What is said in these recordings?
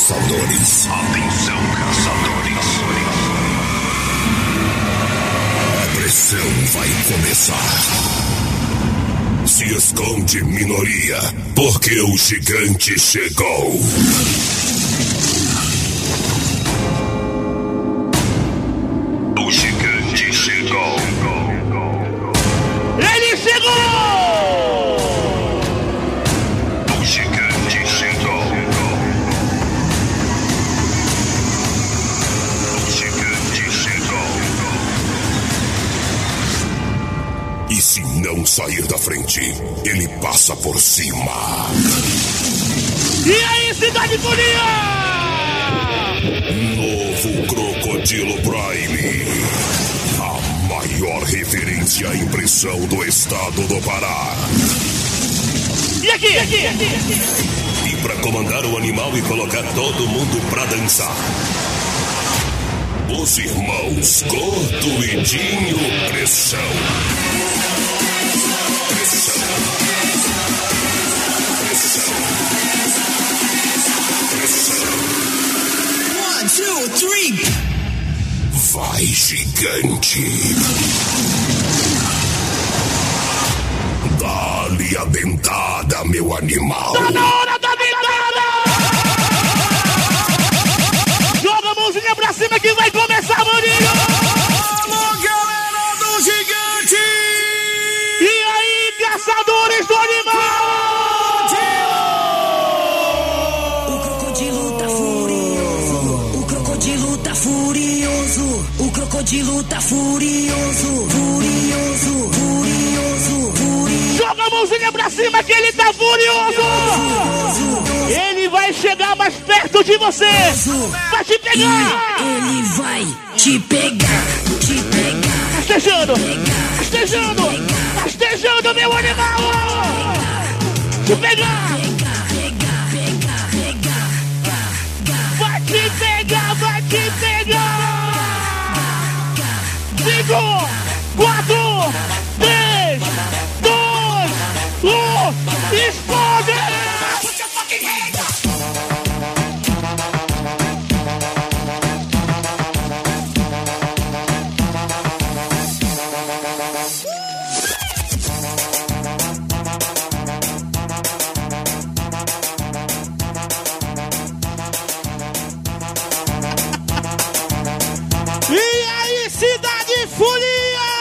caçadores. Atenção, caçadores. A pressão vai começar. Se esconde, minoria, porque o gigante chegou. O gigante chegou. Ele chegou! O gigante chegou. O gigante chegou. E se não sair da frente, ele passa por cima. E aí, Cidade Folia? Novo Crocodilo Prime. A maior referência à impressão do estado do Pará. E aqui? E pra comandar o animal e colocar todo mundo pra dançar. Os irmãos Gordo e Dinho Pressão. Pressão. Pressão. Pressão. 1, 2, 3. Vai, gigante. Dá-lhe a dentada, meu animal. Tá na hora da dentada! Joga a mãozinha pra cima que vai começar, Murilo! Alô, galera do gigante! E aí, caçadores do animal! O crocodilo tá furioso. O crocodilo tá furioso. O crocodilo tá furioso. Furioso, furioso, furioso. Joga a mãozinha pra cima que ele tá furioso! Ele vai chegar mais perto de você! Vai te pegar! Ele vai te pegar, te pegar. Rastejando! Rastejando! Rastejando, meu animal! Te pegar! Vai te pegar, vai te pegar! 5, 4, 3, 2, 1, explode! E aí, Cidade Folia!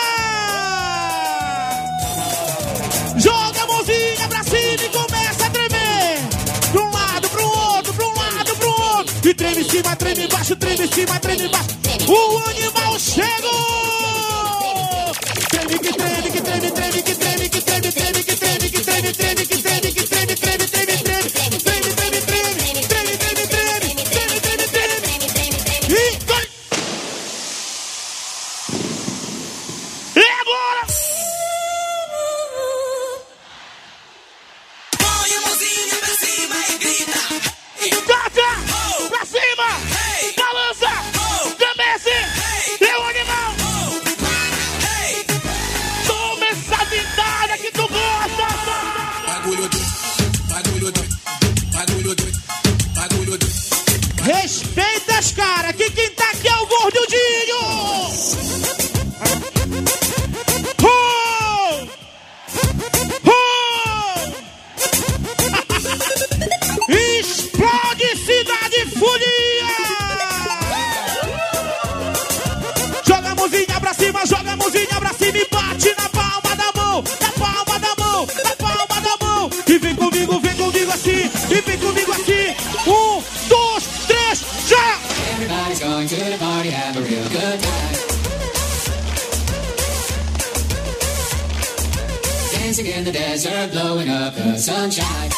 Joga a mãozinha pra cima e começa a tremer. Pra um lado, pro outro, pra um lado, pro outro. E treme em cima, treme embaixo, treme em cima, treme embaixo. O animal chegou! Treme que treme, que treme, treme, que treme, que treme, treme, que treme, que treme, treme, que treme, que treme, treme, treme, treme, treme, treme, treme, treme, treme, treme, treme, treme, treme. E vai! E agora? Põe a mãozinha pra cima e grita. Taca! Pra cima! Balança! Comece! É o animal! Toma essa dentada que tu gosta! Bagulho doido, bagulho doido, bagulho doido, bagulho doido. Respeita as caras, que quem tá aqui é o Gordinho! Explode Cidade Folia! Joga a mãozinha pra cima, joga a mãozinha pra cima e bate na palma da mão, na palma da mão, na palma da mão. E vem comigo assim, e vem comigo assim. 1, 2, 3, já! Everybody's going to the party, have a real good time. Dancing in the desert, blowing up the sunshine.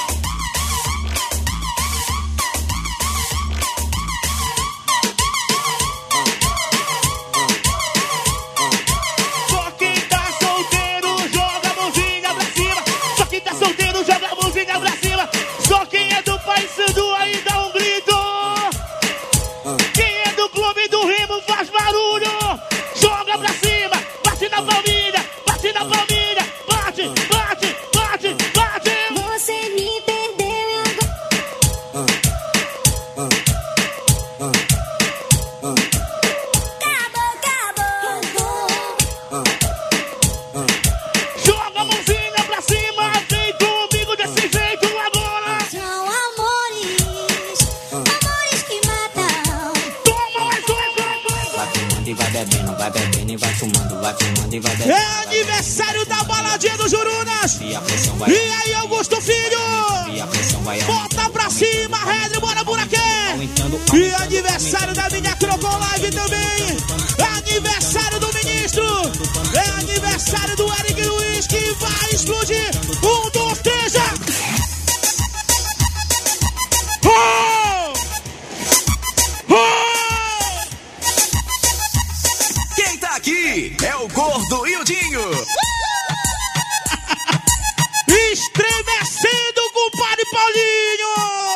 Só quem tá solteiro joga a mãozinha pra cima. Só quem tá solteiro joga a mãozinha pra cima. Só quem é do Paysandu aí dá um grito. Quem é do clube do Remo faz barulho. Joga pra cima, bate na palminha, bate na palminha. Bate, bate, bate, bate. Você me É aniversário da baladinha do Jurunas. E aí, Augusto Filho? Bota pra cima, Redri, bora buraquê. E aniversário da minha Crocon Live também. Aniversário do ministro. É aniversário do Eric Luiz que vai explodir. 1, 2, 3, já. Quem tá aqui é o Gordo e o Dinho. Estremecendo com o Padre Paulinho.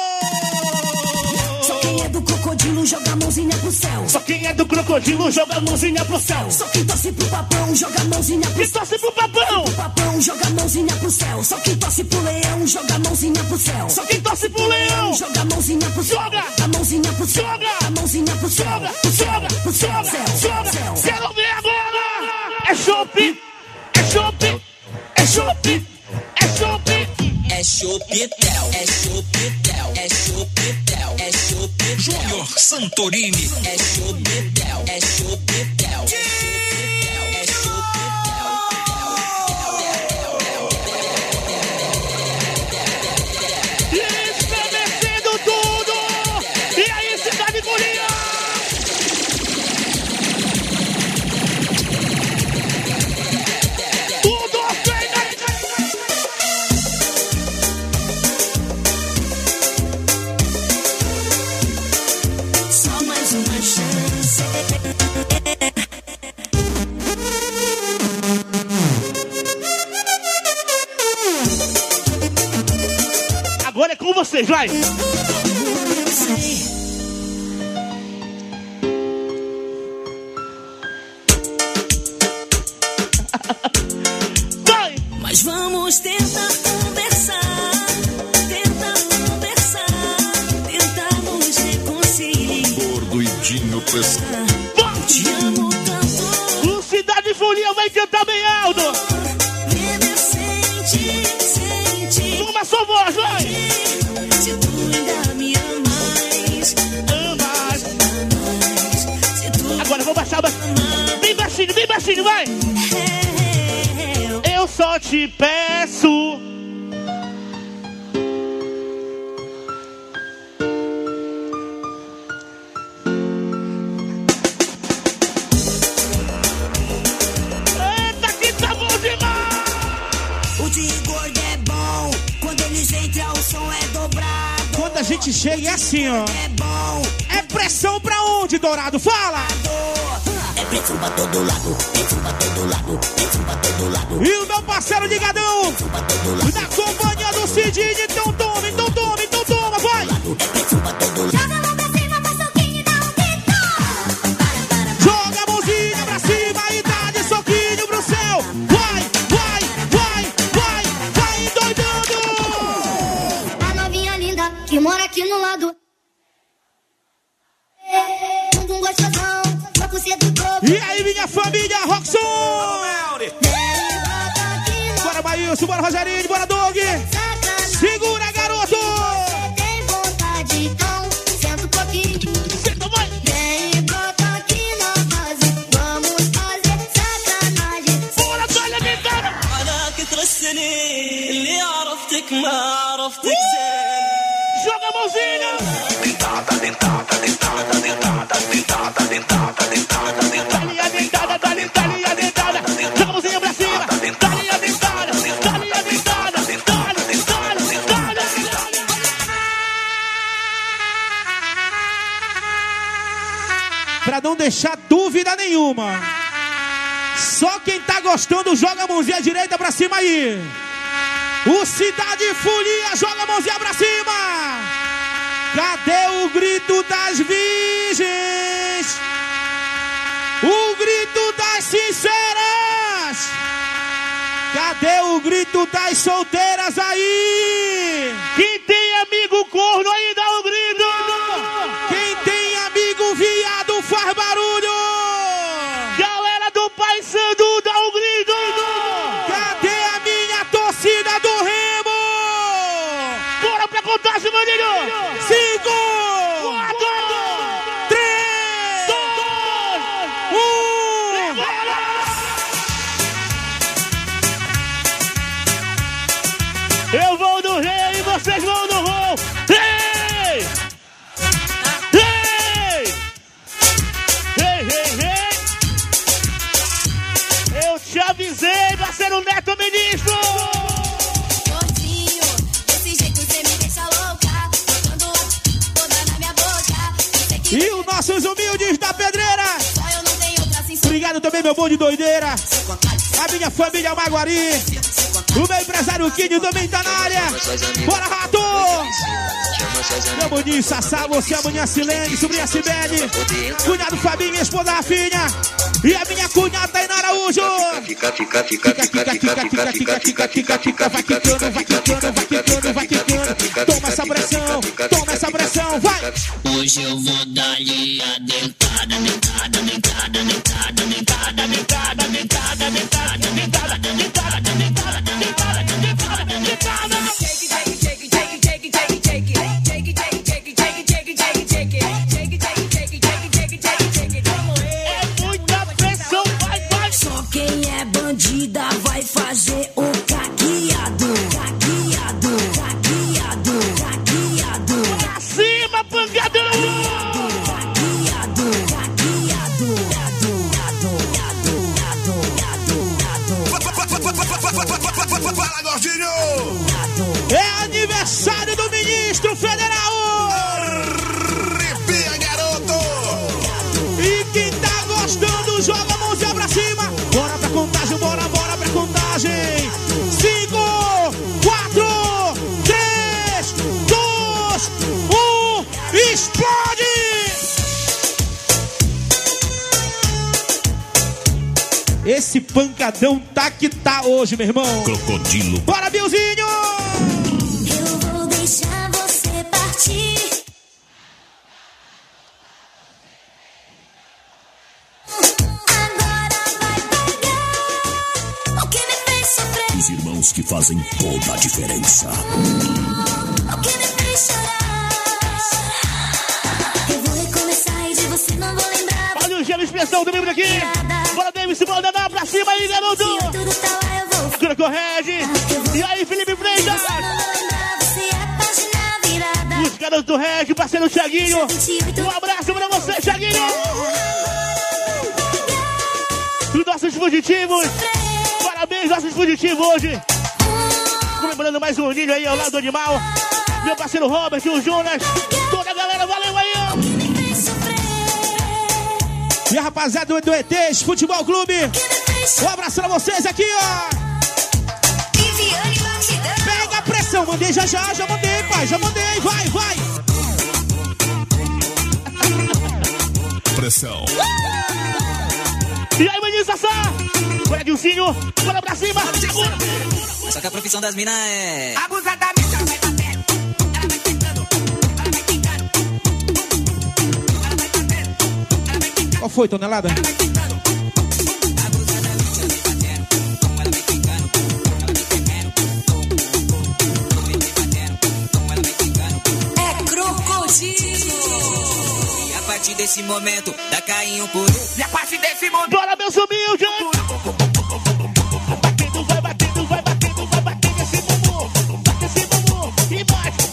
Só quem é do crocodilo joga a mãozinha pro céu. Só quem é do crocodilo joga a mãozinha pro céu. Só quem torce pro papão joga a mãozinha pro céu. Quem torce pro papão? O papão joga a mãozinha pro céu. Só quem torce pro leão joga a mãozinha pro céu. Só quem torce pro leão joga a mãozinha pro céu. Joga a mãozinha pro céu. Joga a mãozinha pro céu. Joga pro céu. Joga. Quero ver agora. É chope. É chope. É chope. É chope. É chopitel, é chopitel, é chopitel, é chopitel. Júnior Santorini. É chopitel, é chopitel, é chopitel, é chopitel. Estremecendo tudo. E aí, cidade Guria? Tudo feito. Só mais uma chance. Agora é com vocês, vai. Vai. Mas vamos tentar conversar, tentar nos reconciliar. Gordo e Dinho Pessoa. Te amo tanto. O Cidade Folia vai cantar bem alto. Bebê, sente. Uma só voz, vai. Se tu ainda me amas. Se tu Agora eu vou baixar bem baixinho, vai. Eu só te peço. Eita, que tá bom demais. O de gordo é bom. Quando eles entram, o som é dobrado. Quando a gente chega é assim, ó. É bom. É pressão pra onde, Dourado? Fala! É pressão pra todo lado. Pressão pra todo lado. Pressão pra todo lado. E o meu parceiro ligadão na companhia do Cidinho. Então toma, vai! É pressão pra todo lado. Joga a mãozinha pra cima e dá de soquinho pro céu. Vai, doidando. A novinha linda que mora aqui no lado. Bumbum gostosão, troco sedutor. E aí, minha família, Roxon! Bora, Maílson, bora, Rogerinho, bora, Doug! Segura, garoto! Tem vontade, então senta um pouquinho. Senta, vai! Vem, brota aqui na base. Vamos fazer sacanagem. Bora, talha dentada! على كثر السنين اللي عرفتك ما عرفتك زين. Joga a mãozinha! Dentada, dentada, dentada, dentada, dentada, dentada, dentada, dentada. Talinha dentada! Joga a mãozinha pra cima! Talinha dentada! Pra não deixar dúvida nenhuma. Só quem tá gostando joga a mãozinha direita pra cima aí. O Cidade Folia joga a mãozinha pra cima. Cadê o grito das virgens? O grito das sinceras? Cadê o grito das solteiras aí? Quem tem amigo corno aí dá o grito. Quem tem amigo viado faz barulho. Galera do Pai Sandu dá o grito. Cadê a minha torcida do Remo? Bora pra contagem, maninho. 5, 4, 3, 2, 1. Eu vou no rei e vocês vão no rol. Ei! Ei! Ei, ei, ei! Eu te avisei, parceiro Neto Ministro! Gordinho, desse jeito você me deixa louca. Botando toda na minha boca. E os nossos humildes da pedreira! Só eu não tenho pra se Obrigado também, meu bom de doideira. A minha família Maguari. O meu empresário Kid também tá na área. Bora, rato! Meu boninho Sassá, você, a manhã Silene, sobrinha Cibele, cunhado Fabinho, minha esposa Rafinha. E a minha cunhada Taina Araújo. Fica, vai quicando. Toma essa pressão, vai! Hoje eu vou dar-lhe a dentada, dentada, dentada, dentada, dentada, dentada, dentada, dentada, dentada, dentada, dentada, dentada, dentada. É muita pressão, vai! Só quem é bandida vai fazer o caqueado. Caqueado, caqueado, caqueado. Pra cima, pancadão! Fala, gordinho! É aniversário do ministro federal! Arrepia, garoto! E quem tá gostando, joga a mãozinha pra cima! Bora pra contagem, bora pra contagem! 5, 4, 3, 2, 1, explode! Esse pancadão tá que tá hoje, meu irmão! Crocodilo. Bora, Bilzinho! Eu vou deixar você partir. Agora vai pegar o que me fez sofrer, Os irmãos que fazem toda a diferença. o que me fez chorar. Eu vou recomeçar e de você não vou lembrar. Olha o gelo expressão do livro aqui! Bora, Davis, bora dar pra cima aí, garoto! Se tudo tá lá, eu vou Cura Correge! E aí, Felipe Freitas! não vou lembrar, você é a página virada. Os garotos do Reg, parceiro Thiaguinho! 28 Um abraço pra você, Thiaguinho! Os nossos fugitivos! Parabéns, nossos fugitivos hoje! Comemorando mais um ninho aí ao lado do animal! Meu parceiro Robert, o Jonas! Toda a galera, valeu aí! E a rapaziada do ETs Futebol Clube! Um abraço pra vocês aqui, ó! Pega a pressão, mandei já mandei, pai, já mandei, vai! Pressão. E aí, menino Sassá? Bora, Dilcinho, bora pra cima! Só que a profissão das minas é... Abusadamente ela vai batendo. Ela vai tentando. Ela vai tentando. Ela vai batendo. Ela vai tentando. Qual foi, tonelada? Ela vai tentando. Abusadamente ela vai batendo. Como ela vai tentando. Ela vai tentando. Como ela vai tentando. É crocodilo! E a partir desse momento, dá cainho por um. E a partir desse momento. Bora, meus humildes! Batendo, vai batendo, vai batendo, vai batendo esse bumbum! Bate esse bumbum! E bate!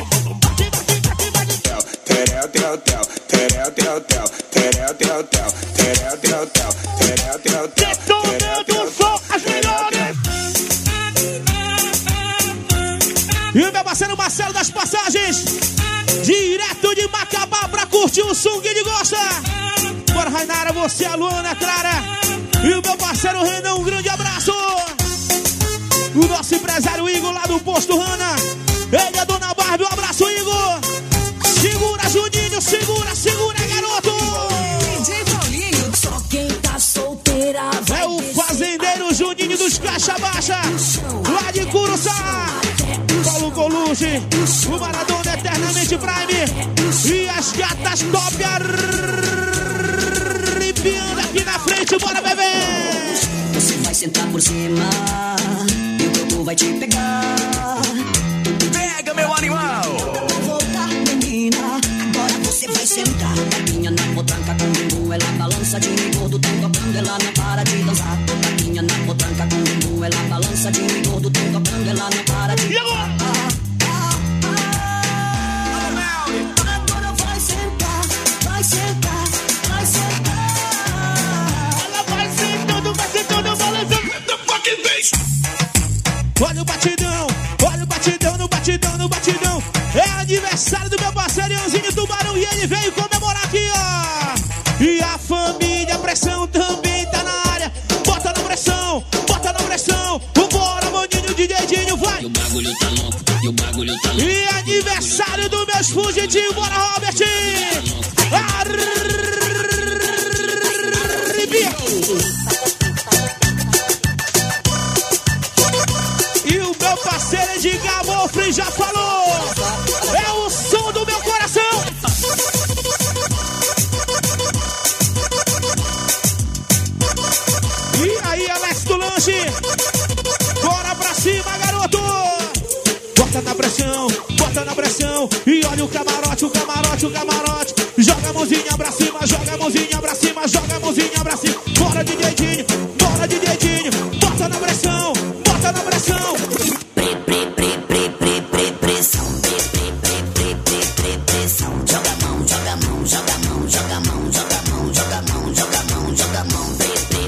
Detonando o som, as melhores! E o meu parceiro Marcelo das Passagens, direto de Macabá pra curtir o som que ele gosta. Bora, Rainara, você, a Luana, a Clara. E o meu parceiro Renan, um grande abraço. O nosso empresário Igor lá do Posto Rana. Ele é Dona Barbie, um abraço, Igor. Segura, Juninho, segura, garoto. Só quem tá solteira vai É o fazendeiro Juninho dos Caixa Baixa, lá de Curuçá. Paulo Colucci, o Maradona eternamente Prime. E as gatas top arrepiando aqui na frente, bora, bebê. Você vai sentar por cima e o corpo vai te pegar. Pega, meu animal! Vai voltar, menina. Agora você vai sentar. Taquinha na potranca com bumbum, ela balança de gordo, tão tocando, ela não para de dançar. Taquinha na potranca com bumbum, ela balança de gordo, tão tocando, ela não para de E agora? batidão, no batidão, no batidão. É aniversário do meu parceiro Ianzinho Tubarão e ele veio comemorar aqui, ó. E a família Pressão também tá na área. Bota na pressão, bota na pressão. Vambora, maninho, DJzinho, vai. E o bagulho tá louco, e o bagulho tá louco. E aniversário do meus fugitivos, bora, Robert. Arrepia. E o meu parceiro Edgar Mofre já falou. É o som do meu coração. E aí, Alex do Lanche. Bora pra cima, garoto. Bota na pressão, bota na pressão. E olha o camarote, o camarote, o camarote. Joga a mãozinha pra cima, joga a mãozinha pra cima, joga a mãozinha pra cima. Bora, DJzinho, bora, DJzinho. Bota na pressão, bota na pressão. Pressão. Joga a mão, joga a mão, joga a mão, joga a mão, joga a mão, joga a mão, joga a mão, joga a mão.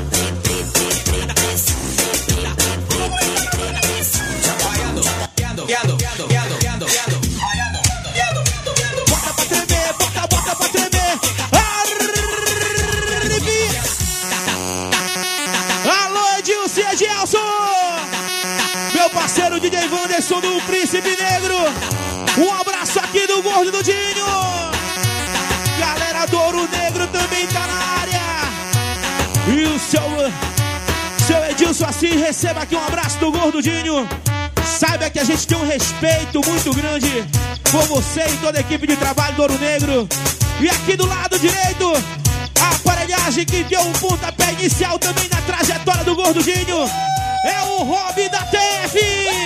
Bota pra tremer, bota pra tremer. Arrepia. Alô, Edilson e Gelson. Meu parceiro DJ Wanderson do Príncipe Negro. Um abraço aqui do Gordo do Dinho. Galera do Ouro Negro também tá na área. E o seu Edilson assim, receba aqui um abraço do Gordo Dinho. Saiba que a gente tem um respeito muito grande por você e toda a equipe de trabalho do Ouro Negro. E aqui do lado direito, a aparelhagem que deu um pontapé inicial também na trajetória do Gordo Dinho. É o Rob da TF.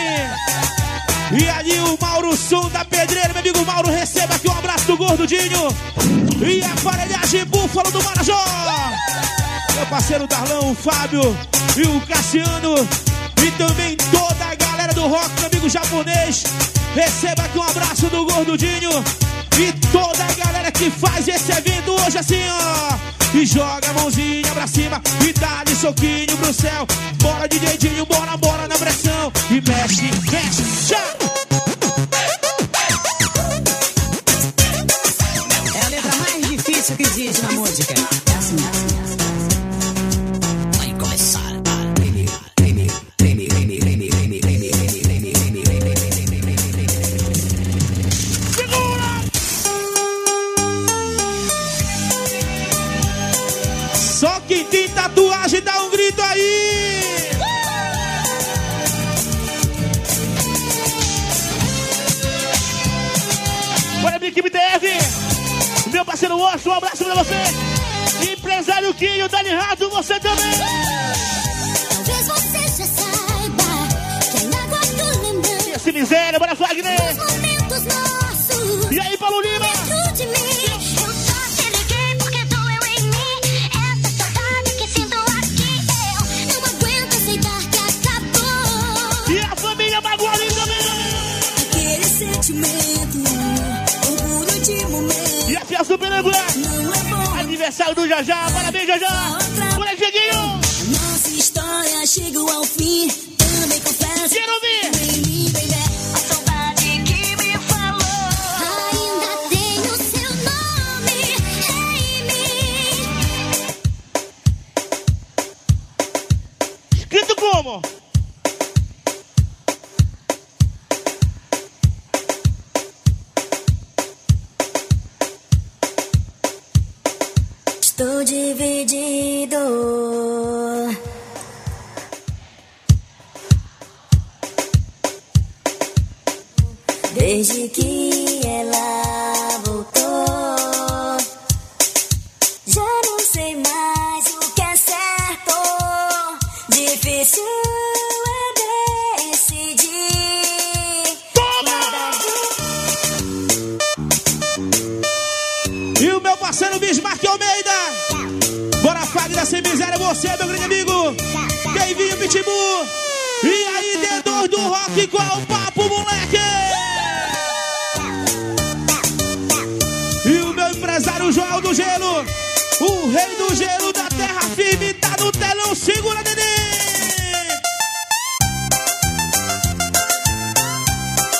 E ali o Mauro Som da Pedreira, meu amigo Mauro, receba aqui um abraço do Gordo Dinho. E a aparelhagem Búfalo do Marajó. Meu parceiro Darlão, o Fábio e o Cassiano. E também toda a galera do rock, meu amigo japonês. Receba aqui um abraço do Gordo Dinho. E toda a galera que faz esse evento hoje assim, ó. E joga a mãozinha pra cima e dá de soquinho pro céu. Bora, DJzinho, bora, bora na pressão. E mexe, mexe, já. É a letra mais difícil que existe na música. É assim, vai começar. Só quem tem tatuagem dá um grito aí. Bora, minha equipe TF. Meu parceiro Washington, um abraço pra você. Empresário Quinho, Dani Rato, você também. Talvez você já saiba que ainda guardo lembrança. Esse miséria, bora, Wagner. Dos momentos nossos. E aí, Paulo Lima? Dentro de mim. Eu só te liguei porque doeu em mim. Essa saudade que sinto aqui. Eu não aguento aceitar que acabou. E a família Magoada também. Aquele sentimento, orgulho de momento. E a Fia Super Lembra. Não é bom. Aniversário do Jajá, parabéns, Jajá. Bora, Dieguinho. Nossa história chegou ao fim. Também confesso. Quero ouvir. Em mim, baby. A saudade que me falou. Ainda tenho seu nome em mim. Escrito como? Estou dividido. Desde que ela voltou, já não sei mais o que é certo. Difícil é decidir. E o meu parceiro Bismarck Almeida. Bora, Fagner, sem miséria, você, meu grande amigo. Keivinho Pitbull. E aí, D2 do rock, qual o papo, moleque? E o meu empresário Joel do Gelo. O rei do gelo da terra firme tá no telão. Segura, neném.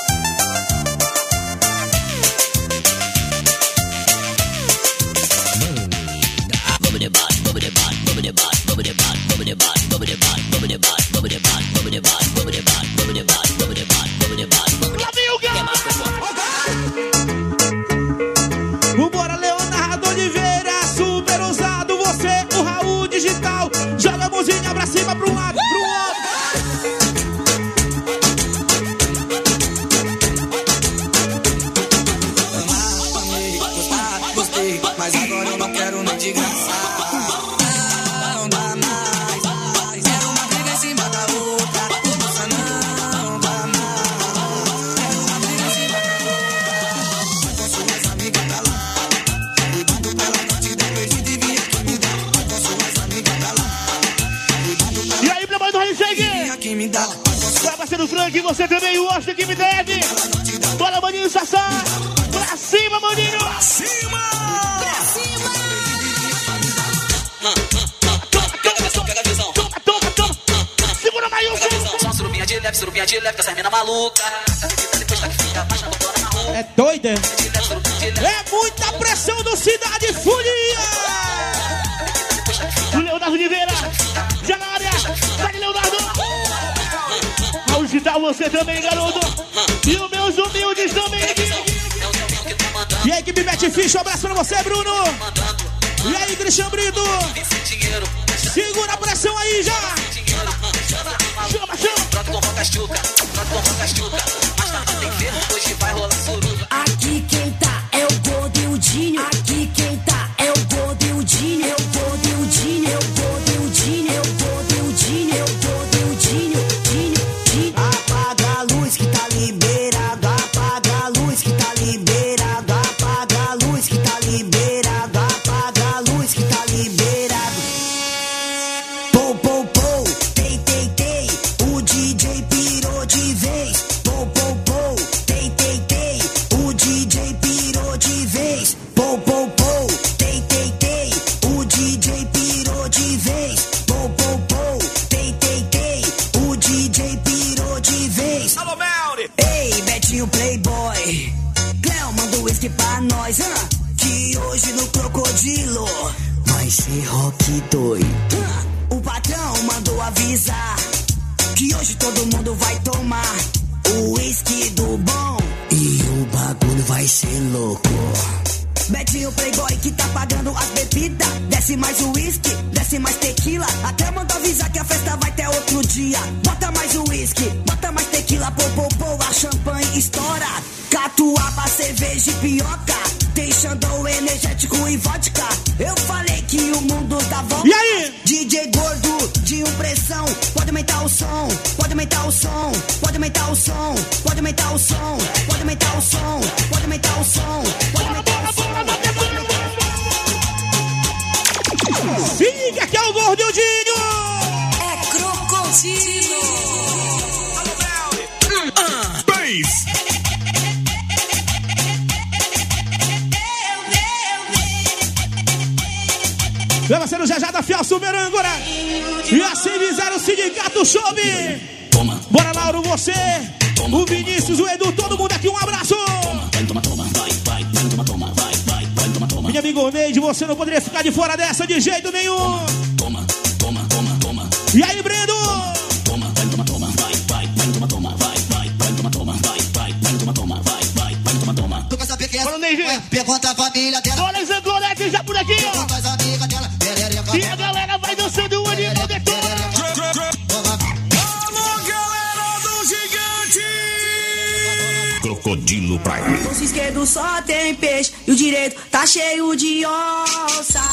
aqui você também, o Austin que me deve. Bora, maninho Sassá. Pra cima, maninho. Pra cima! Pra cima! Pega a visão, pega a visão. Toma. Segura, Maílson. Só surubinha de leve, com essa mina maluca. Depois tá que fica, apaixonada na rua. É doida? É muita pressão do Cidade Fúria. O Leonardo Oliveira. Já na área. Vai, Leonardo. Ao digitar você também, garoto. E os meus humildes também aqui. E a equipe Bete Fish, um abraço pra você, Bruno. E aí, Cristian Brito. Segura a pressão aí já. Chama. Troca com castuca. Mas nada tem ferro, hoje vai rolar suruba. Aqui quem tá é o Gordo e o Dinho. Aqui quem tá é o Gordo e o Dinho. É o Gordo e o Dinho. É o Gordo e o Dinho. É o Gordo e o Dinho. É o Gordo e o Dinho. Dinho. Apaga a luz que tá liberado. Apaga a luz que tá liberado. Apaga a luz que tá liberado. Apaga a luz que tá liberado. Pou, pou, pou. Tei, tei, tei. O DJ pirou de vez. Pou, pou, pou. Tei, tei, tei. O DJ pirou de vez. Pou, pou, pou. Tei, tei, tei. O DJ pirou de vez. Pou, pou, pou. Tei, tei, tei. O DJ pirou de vez. Alô, Melri! Ei, Betinho Playboy. Cléo manda o whisky pra nós, que hoje no Crocodilo vai ser rock doido. O patrão mandou avisar que hoje todo mundo vai tomar o whisky do bom e o bagulho vai ser louco. Betinho Playboy que tá pagando as bebidas. Desce mais o whisky, desce mais tequila. Até mandou avisar que a festa vai ter outro dia. Bota mais o whisky, bota mais tequila. Pô, a champanhe estoura. Catuaba, cerveja e pioca. Deixando o energético e vodka. Eu falei que o mundo dá volta. E aí? DJ Gordo, de impressão. Pode aumentar o som, pode aumentar o som. Pode aumentar o som, pode aumentar o som. Pode aumentar o som, pode aumentar o som. Pode aumentar o som. Siga que é o Gordinho. É Crocodilo. Bass! Meu parceiro Jajá da Fiel Sumerângora. E assim fizeram o Sindicato Chove. Bora, Lauro, você. O Vinícius, o Edu, todo mundo aqui, um abraço. Minha amigo Neide, você não poderia ficar de fora dessa de jeito nenhum. E aí, Brendo? Bora, Neide. Pergunta a família dela. Bora, Zangolete, já por aqui, ó. Pergunta as amigas dela. E a galera vai dançando o animal detona. Alô, galera do Gigante! Crocodilo Prime. O bolso esquerdo só tem peixe e o direito tá cheio de onça.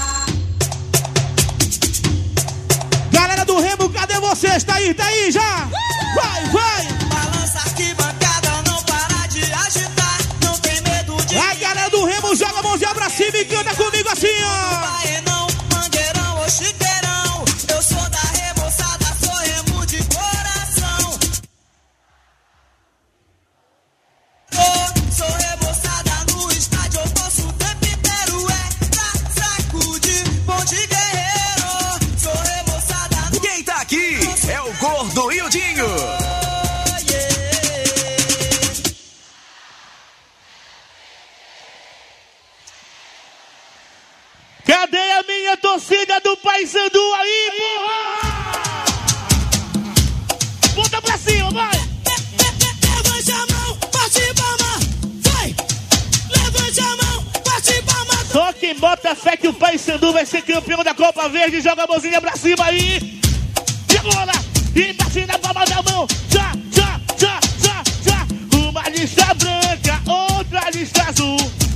Galera do Remo, cadê vocês? Tá aí já? Vai! Balança aqui, bancada, não para de agitar. Não tem medo de. A galera do Remo joga a mãozinha pra cima e canta comigo assim, ó. Baenão, mangueirão ou chiqueirão. Eu sou da remoçada, sou remo de coração. Sou remoçada no estádio, eu posso o tempo inteiro. É pra sacudir, ponte guerreiro. Sou remoçada no. Quem tá aqui é o Gordo e o Dinho. Cadê a minha torcida do Paysandu aí, porra? Bota pra cima, vai! Levante a mão, bate palma, vai! Levante a mão, bate palma. Só quem bota fé que o Paysandu vai ser campeão da Copa Verde, joga a mãozinha pra cima aí! E agora? E bate na palma da mão! Já! Uma lista branca, outra lista azul.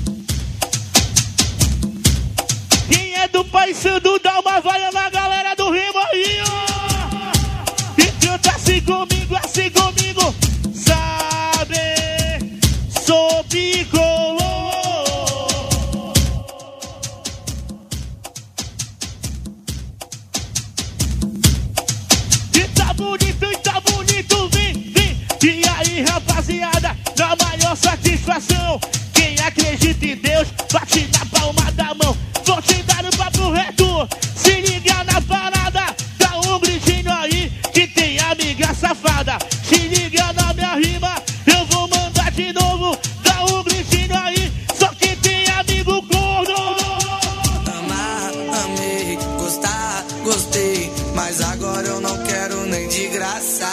Quem é do Paysandu dá uma vaia na galera do Remo aí, ó! E canta assim comigo, sabe, sou bicolor. E tá bonito, vem, satisfação. Quem acredita em Deus, bate na palma da mão. Vou te dar um papo reto. Se liga na parada, dá um gritinho aí que tem amiga safada. Se liga na minha rima, eu vou mandar de novo. Dá um gritinho aí, só que tem amigo corno. Amar, amei, gostar, gostei, mas agora eu não quero nem de graça.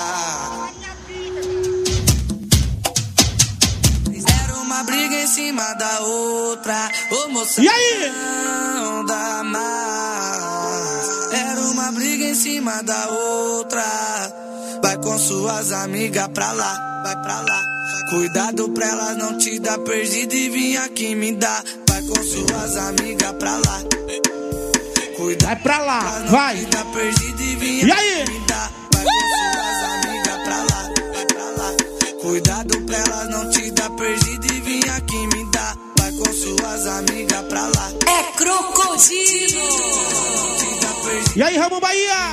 Era uma briga em cima da outra, ô moça. E aí? Não dá mais. Era uma briga em cima da outra. Vai com suas amigas pra lá, vai pra lá. Cuidado pra elas não te dar perdido e vir aqui me dar. Vai com suas amigas pra lá. Cuidado, vai pra lá, vai. Te dar perdido e vir e aqui aí? me dar. Vai com suas amigas pra lá, vai pra lá. Cuidado pra elas não te dar perdido e vir aqui me dar. Vai com suas amigas pra lá. É crocodilo. E aí, Ramon Bahia?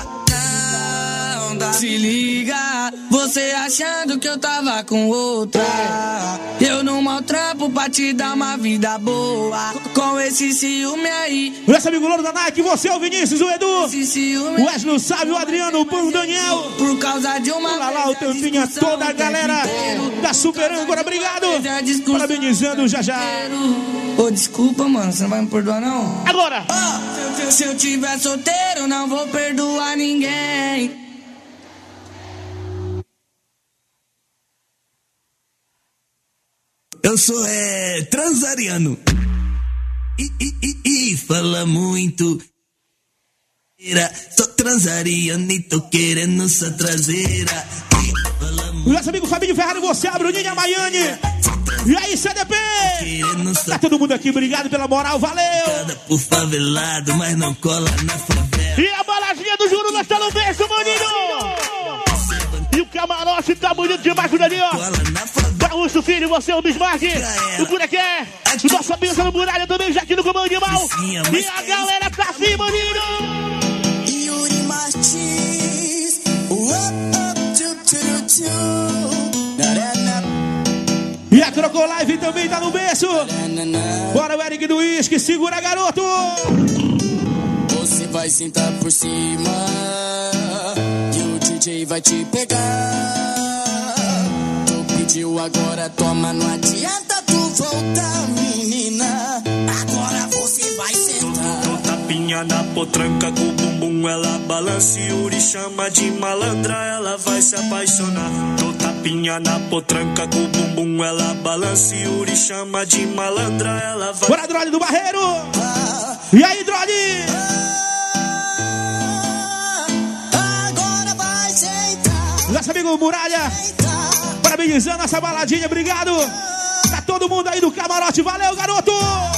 Se liga, você achando que eu tava com outra. Eu não maltrampo pra te dar uma vida boa. Com esse ciúme aí. O nosso amigo Louro da Nike, você, o Vinícius, o Edu, Esse ciúme o Wesley, o Sábio, o Adriano, o Pão, o Daniel. por causa de uma Olha lá, o Tampinha, toda a galera da Super Âncora, obrigado. Parabenizando já já. Ô, desculpa, mano, você não vai me perdoar, não? Agora! Se eu tiver solteiro, não vou perdoar ninguém. Eu sou transariano. E fala muito. Sou transariano e tô querendo sua traseira. O nosso amigo Fabinho Ferrari, você, a Bruninha Maiane. E aí, CDP? Tá todo mundo aqui, obrigado pela moral, valeu. Por favelado, mas não cola na favela. E a baladinha do Juro, nós tá no berço, maninho. E o camarote tá bonito demais por ali, ó. Gaúcho Filho, você, o Bismarck. O Buraqué. O nosso amigo no Muralha também, já aqui no Comando Animal. E a galera tá assim, maninho. Yuri Martins. E a Crocolive também tá no berço. Bora, o Eric do Whisky, segura, garoto. Você vai sentar por cima e o DJ vai te pegar. Tu pediu, agora toma, não adianta tu voltar, menina. Agora você vai sentar. Dou tapinha na potranca com o bumbum, ela balança. Yuri chama de malandra, ela vai se apaixonar. Dou tapinha na potranca com o bumbum, ela balança. Yuri chama de malandra, ela vai. Bora, Drole do Barreiro. E aí, Drole? Agora vai sentar. Nosso amigo Muralha, parabenizando essa baladinha, obrigado. Tá todo mundo aí do camarote, valeu, garoto.